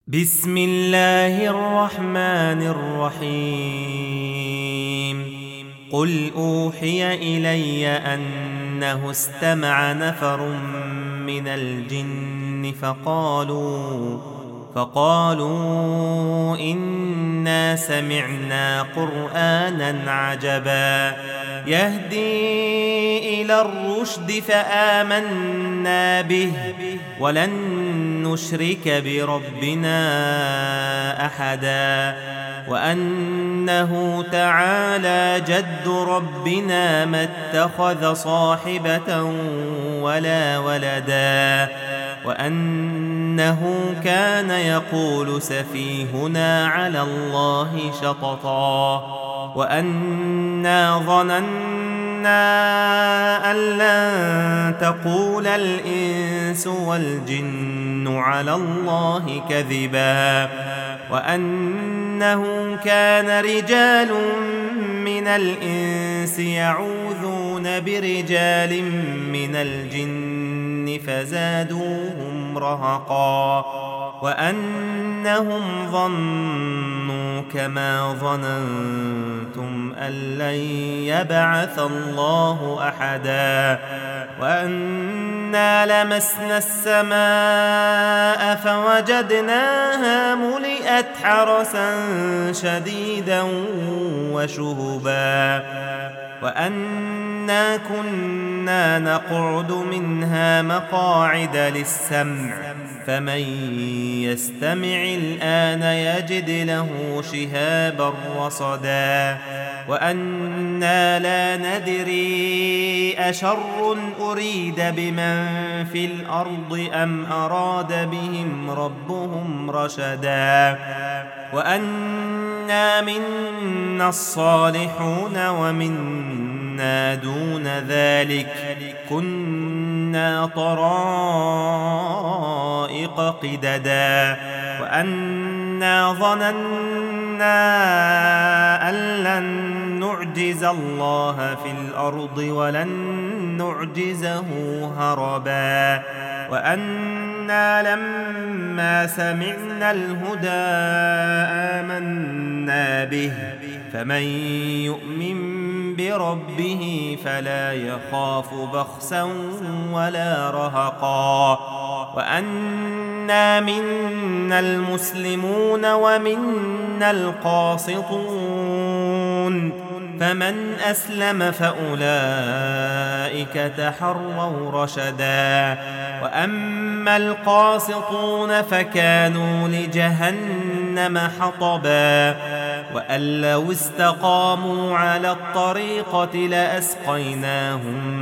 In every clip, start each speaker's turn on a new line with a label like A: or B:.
A: بسم الله الرحمن الرحيم قل أوحي إلي أنه استمع نفر من الجن فقالوا إنا سمعنا قرآنا عجبا يهدي إلى الرشد فآمنا به ولن نشرك بربنا أحدا وأنه تعالى جد ربنا ما اتخذ صاحبة ولا ولدا وأنه كان يقول سفيهنا على الله شططا وأنا ظننا أن لن تقول الإنس والجن على الله كذبا وأنه كان رجال من الإنس يعوذون برجال من الجن فزادوهم رهقا وأنهم ظنوا كما ظننتم أن لن يبعث الله أحدا وأنا لمسنا السماء فوجدناها ملئت حرسا شديدا وشهبا وأنا كنا نقعد منها مقاعد للسمع فمن يستمع الآن يجد له شهابا رصدا وأنا لا ندري أشر أريد بمن في الأرض أم أراد بهم ربهم رشدا وأنا منا الصالحون ومنا دون ذلك كنا طرائق قددا وأنا ظننا أن لن نعجز الله في الأرض ولن نعجزه هربا وأنا لما سمعنا الهدى آمنا به فمن يؤمن بربه فلا يخاف بخسا ولا رهقا وأنا منا المسلمون ومنا القاسطون فمن أسلم فأولئك تحروا رشدا وأما القاسطون فكانوا لجهنم حطبا وأن لو استقاموا على الطريقة لأسقيناهم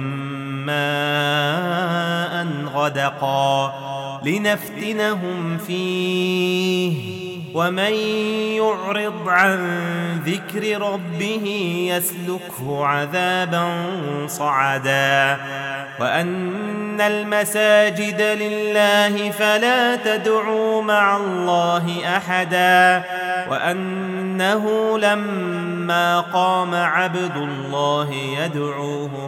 A: ماء غدقا لنفتنهم فيه ومن يعرض عن ذكر ربه يسلكه عذابا صعدا وأن المساجد لله فلا تدعوا مع الله أحدا وأنه لما قام عبد الله يدعوه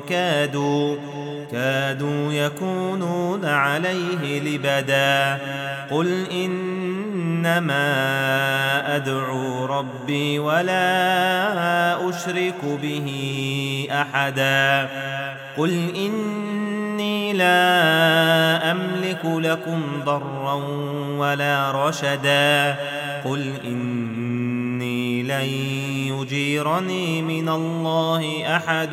A: كادوا يكونون عليه لبدا قل إنما أدعو ربي ولا أشرك به أحدا قل إني لا أملك لكم ضرا ولا رشدا قل إني لن يجيرني من الله أحد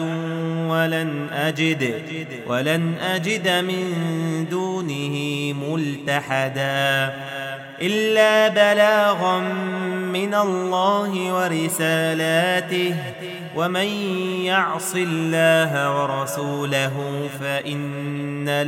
A: ولن أجد من دونه ملتحدا إلا بلاغا من الله ورسالاته ومن يعص الله ورسوله فإن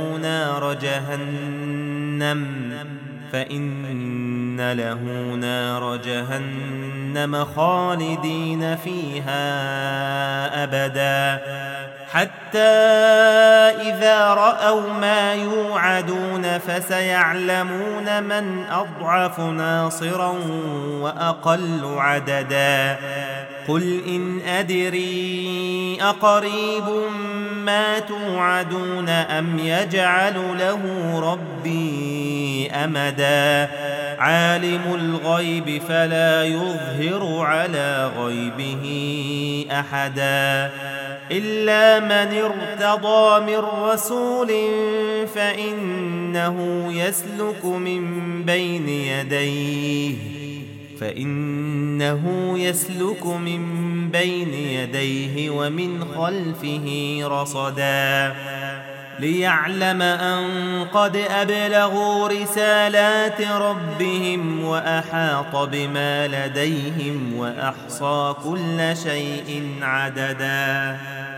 A: له نار جهنم خالدين فيها أبدا حتى إذا رأوا ما يوعدون فسيعلمون من أضعف ناصرا وأقل عددا قل إن أدري أقريب ما توعدون أم يجعل له ربي أمدا عالم الغيب فلا يظهر على غيبه أحدا إلا من ارتضى من رسول فإنه يسلك من بين يديه ومن خلفه رصدا ليعلم أن قد أبلغوا رسالات ربهم وأحاط بما لديهم وأحصى كل شيء عددا